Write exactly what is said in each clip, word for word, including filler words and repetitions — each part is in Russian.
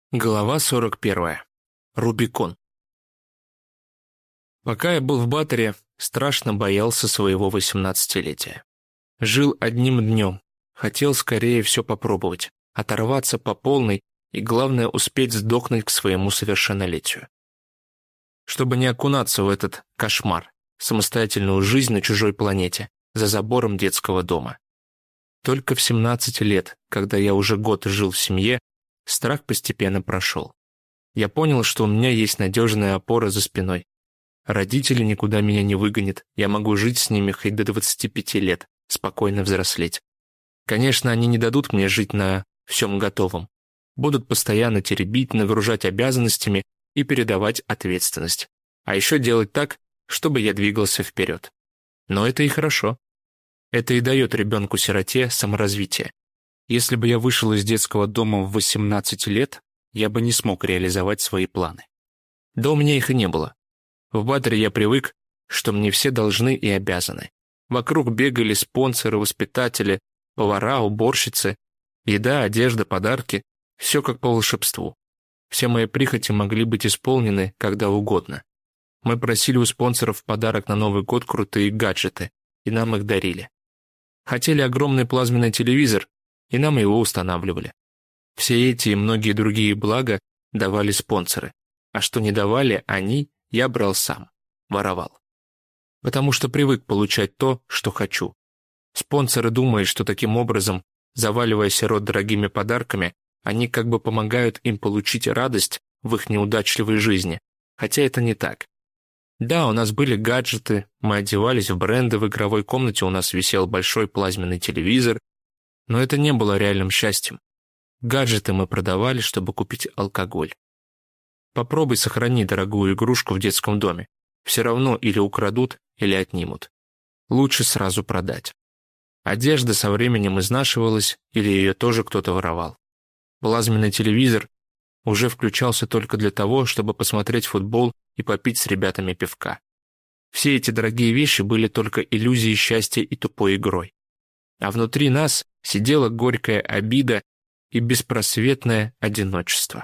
Глава сорок первая. Рубикон. Пока я был в Баттере, страшно боялся своего восемнадцатилетия. Жил одним днем, хотел скорее все попробовать, оторваться по полной и, главное, успеть сдохнуть к своему совершеннолетию. Чтобы не окунаться в этот кошмар, самостоятельную жизнь на чужой планете, за забором детского дома. Только в семнадцать лет, когда я уже год жил в семье, страх постепенно прошел. Я понял, что у меня есть надежная опора за спиной. Родители никуда меня не выгонят, я могу жить с ними хоть до двадцати пяти лет, спокойно взрослеть. Конечно, они не дадут мне жить на всем готовом. Будут постоянно теребить, нагружать обязанностями и передавать ответственность. А еще делать так, чтобы я двигался вперед. Но это и хорошо. Это и дает ребенку-сироте саморазвитие. Если бы я вышел из детского дома в восемнадцать лет, я бы не смог реализовать свои планы. Да у меня их и не было. В Баттере я привык, что мне все должны и обязаны. Вокруг бегали спонсоры, воспитатели, повара, уборщицы, еда, одежда, подарки. Все как по волшебству. Все мои прихоти могли быть исполнены когда угодно. Мы просили у спонсоров в подарок на Новый год крутые гаджеты, и нам их дарили. Хотели огромный плазменный телевизор, и нам его устанавливали. Все эти и многие другие блага давали спонсоры, а что не давали они, я брал сам, воровал. Потому что привык получать то, что хочу. Спонсоры думают, что таким образом, заваливая сирот дорогими подарками, они как бы помогают им получить радость в их неудачливой жизни, хотя это не так. Да, у нас были гаджеты, мы одевались в бренды, в игровой комнате у нас висел большой плазменный телевизор, но это не было реальным счастьем. Гаджеты мы продавали, чтобы купить алкоголь. Попробуй сохрани дорогую игрушку в детском доме. Все равно или украдут, или отнимут. Лучше сразу продать. Одежда со временем изнашивалась, или ее тоже кто-то воровал. Плазменный телевизор уже включался только для того, чтобы посмотреть футбол и попить с ребятами пивка. Все эти дорогие вещи были только иллюзией счастья и тупой игрой. А внутри нас сидела горькая обида и беспросветное одиночество.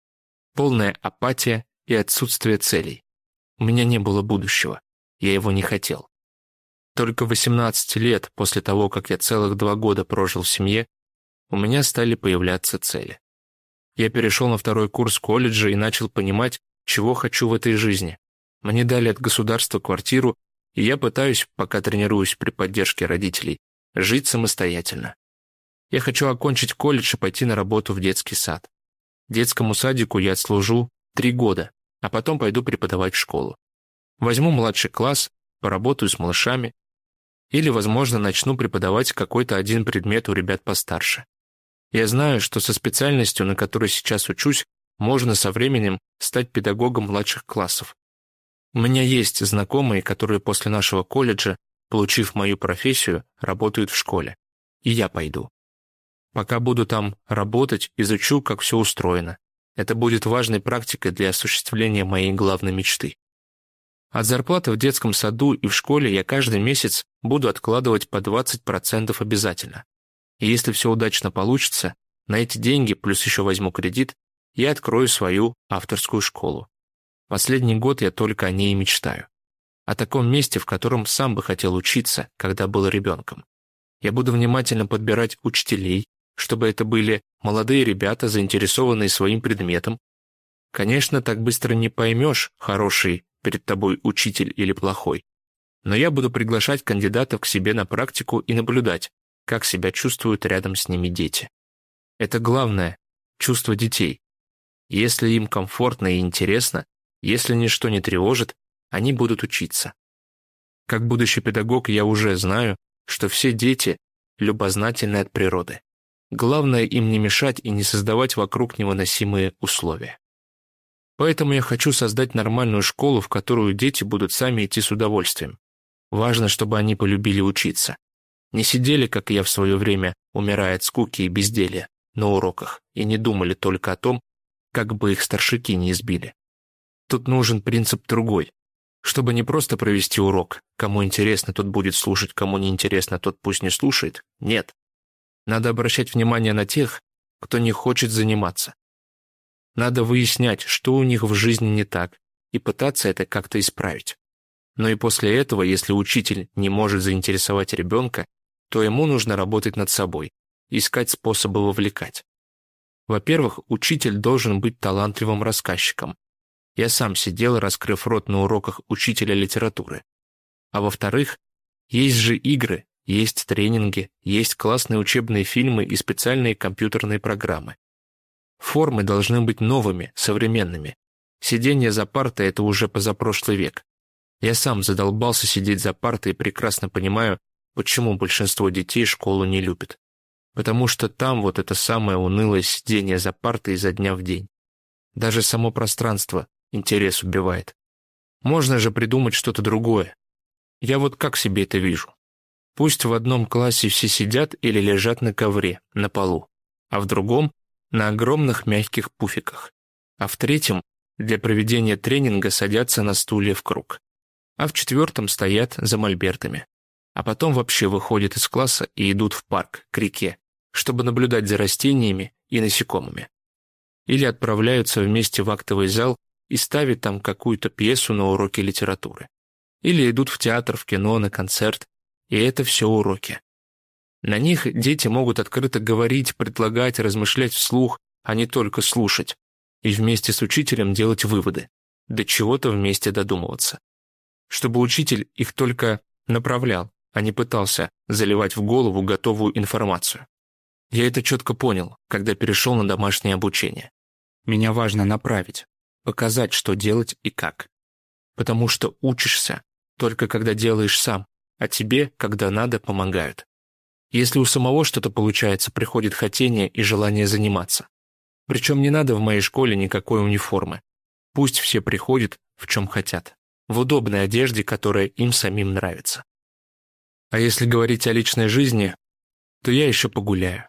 Полная апатия и отсутствие целей. У меня не было будущего, я его не хотел. Только в восемнадцать лет, после того, как я целых два года прожил в семье, у меня стали появляться цели. Я перешел на второй курс колледжа и начал понимать, чего хочу в этой жизни. Мне дали от государства квартиру, и я пытаюсь, пока тренируюсь при поддержке родителей, жить самостоятельно. Я хочу окончить колледж и пойти на работу в детский сад. Детскому садику я отслужу три года, а потом пойду преподавать в школу. Возьму младший класс, поработаю с малышами, или, возможно, начну преподавать какой-то один предмет у ребят постарше. Я знаю, что со специальностью, на которой сейчас учусь, можно со временем стать педагогом младших классов. У меня есть знакомые, которые после нашего колледжа, получив мою профессию, работают в школе. И я пойду. Пока буду там работать, изучу, как все устроено. Это будет важной практикой для осуществления моей главной мечты. От зарплаты в детском саду и в школе я каждый месяц буду откладывать по двадцать процентов обязательно. И если все удачно получится, на эти деньги, плюс еще возьму кредит, я открою свою авторскую школу. Последний год я только о ней и мечтаю. О таком месте, в котором сам бы хотел учиться, когда был ребенком. Я буду внимательно подбирать учителей, чтобы это были молодые ребята, заинтересованные своим предметом. Конечно, так быстро не поймешь, хороший перед тобой учитель или плохой. Но я буду приглашать кандидатов к себе на практику и наблюдать, как себя чувствуют рядом с ними дети. Это главное – чувство детей. Если им комфортно и интересно, если ничто не тревожит, они будут учиться. Как будущий педагог я уже знаю, что все дети любознательны от природы. Главное им не мешать и не создавать вокруг невыносимые условия. Поэтому я хочу создать нормальную школу, в которую дети будут сами идти с удовольствием. Важно, чтобы они полюбили учиться. Не сидели, как я в свое время, умирая от скуки и безделья, на уроках, и не думали только о том, как бы их старшики не избили. Тут нужен принцип другой. Чтобы не просто провести урок, кому интересно, тот будет слушать, кому не интересно, тот пусть не слушает. Нет. Надо обращать внимание на тех, кто не хочет заниматься. Надо выяснять, что у них в жизни не так, и пытаться это как-то исправить. Но и после этого, если учитель не может заинтересовать ребенка, то ему нужно работать над собой, искать способы вовлекать. Во-первых, учитель должен быть талантливым рассказчиком. Я сам сидел, раскрыв рот на уроках учителя литературы. А во-вторых, есть же игры, есть тренинги, есть классные учебные фильмы и специальные компьютерные программы. Формы должны быть новыми, современными. Сидение за партой – это уже позапрошлый век. Я сам задолбался сидеть за партой и прекрасно понимаю, почему большинство детей школу не любят. Потому что там вот это самое унылое сидение за партой изо дня в день. Даже само пространство интерес убивает. Можно же придумать что-то другое. Я вот как себе это вижу. Пусть в одном классе все сидят или лежат на ковре, на полу, а в другом – на огромных мягких пуфиках, а в третьем для проведения тренинга садятся на стулья в круг, а в четвертом стоят за мольбертами, а потом вообще выходят из класса и идут в парк, к реке, чтобы наблюдать за растениями и насекомыми. Или отправляются вместе в актовый зал и ставят там какую-то пьесу на уроке литературы. Или идут в театр, в кино, на концерт, и это все уроки. На них дети могут открыто говорить, предлагать, размышлять вслух, а не только слушать, и вместе с учителем делать выводы, до чего-то вместе додумываться. Чтобы учитель их только направлял, а не пытался заливать в голову готовую информацию. Я это четко понял, когда перешел на домашнее обучение. Меня важно направить, показать, что делать и как. Потому что учишься только когда делаешь сам, а тебе, когда надо, помогают. Если у самого что-то получается, приходит хотение и желание заниматься. Причем не надо в моей школе никакой униформы. Пусть все приходят, в чем хотят. В удобной одежде, которая им самим нравится. А если говорить о личной жизни, то я еще погуляю.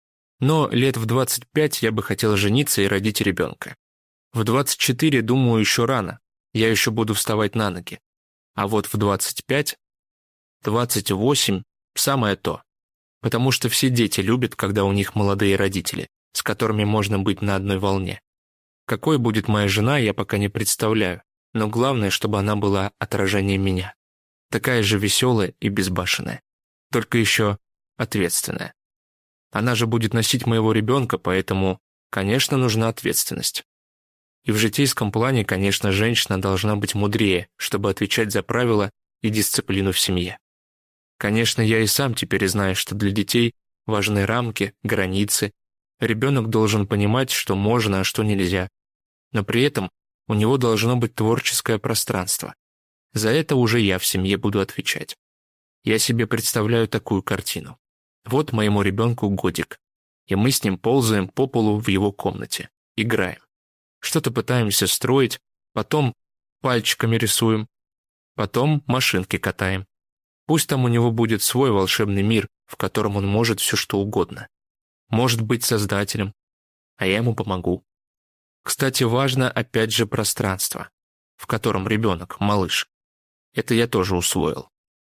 Но лет в двадцать пять я бы хотел жениться и родить ребенка. В двадцать четыре, думаю, еще рано. Я еще буду вставать на ноги. А вот в двадцать пять, двадцать восемь – самое то. Потому что все дети любят, когда у них молодые родители, с которыми можно быть на одной волне. Какой будет моя жена, я пока не представляю, но главное, чтобы она была отражением меня. Такая же веселая и безбашенная. Только еще ответственная. Она же будет носить моего ребенка, поэтому, конечно, нужна ответственность. И в житейском плане, конечно, женщина должна быть мудрее, чтобы отвечать за правила и дисциплину в семье. Конечно, я и сам теперь знаю, что для детей важны рамки, границы. Ребенок должен понимать, что можно, а что нельзя. Но при этом у него должно быть творческое пространство. За это уже я в семье буду отвечать. Я себе представляю такую картину. Вот моему ребенку годик, и мы с ним ползаем по полу в его комнате, играем. Что-то пытаемся строить, потом пальчиками рисуем, потом машинки катаем. Пусть там у него будет свой волшебный мир, в котором он может все что угодно. Может быть создателем, а я ему помогу. Кстати, важно опять же пространство, в котором ребенок, малыш. Это я тоже усвоил.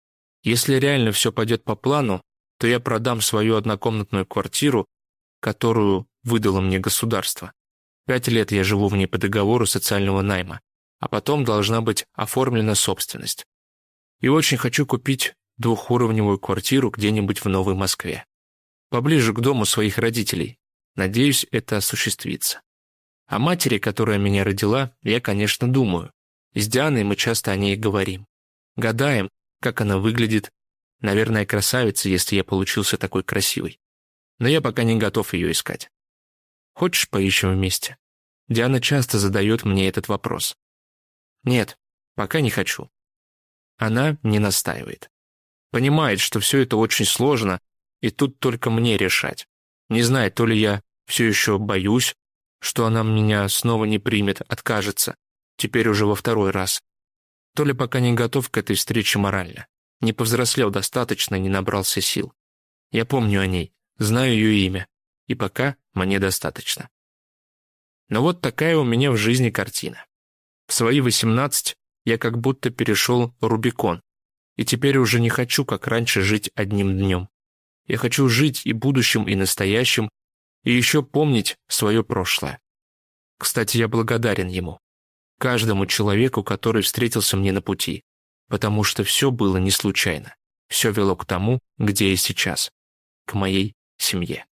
Если реально все пойдет по плану, то я продам свою однокомнатную квартиру, которую выдало мне государство. Пять лет я живу в ней по договору социального найма, а потом должна быть оформлена собственность. И очень хочу купить двухуровневую квартиру где-нибудь в Новой Москве. Поближе к дому своих родителей. Надеюсь, это осуществится. О матери, которая меня родила, я, конечно, думаю. С Дианой мы часто о ней говорим. Гадаем, как она выглядит. Наверное, красавица, если я получился такой красивый. Но я пока не готов ее искать. Хочешь, поищем вместе? Диана часто задает мне этот вопрос. Нет, пока не хочу. Она не настаивает. Понимает, что все это очень сложно, и тут только мне решать. Не знает, то ли я все еще боюсь, что она меня снова не примет, откажется, теперь уже во второй раз, то ли пока не готов к этой встрече морально. Не повзрослел достаточно, не набрался сил. Я помню о ней, знаю ее имя, и пока мне достаточно. Но вот такая у меня в жизни картина. В свои восемнадцать я как будто перешел Рубикон, и теперь уже не хочу, как раньше, жить одним днем. Я хочу жить и будущим, и настоящим, и еще помнить свое прошлое. Кстати, я благодарен ему. Каждому человеку, который встретился мне на пути. Потому что все было не случайно. Все вело к тому, где я сейчас. К моей семье.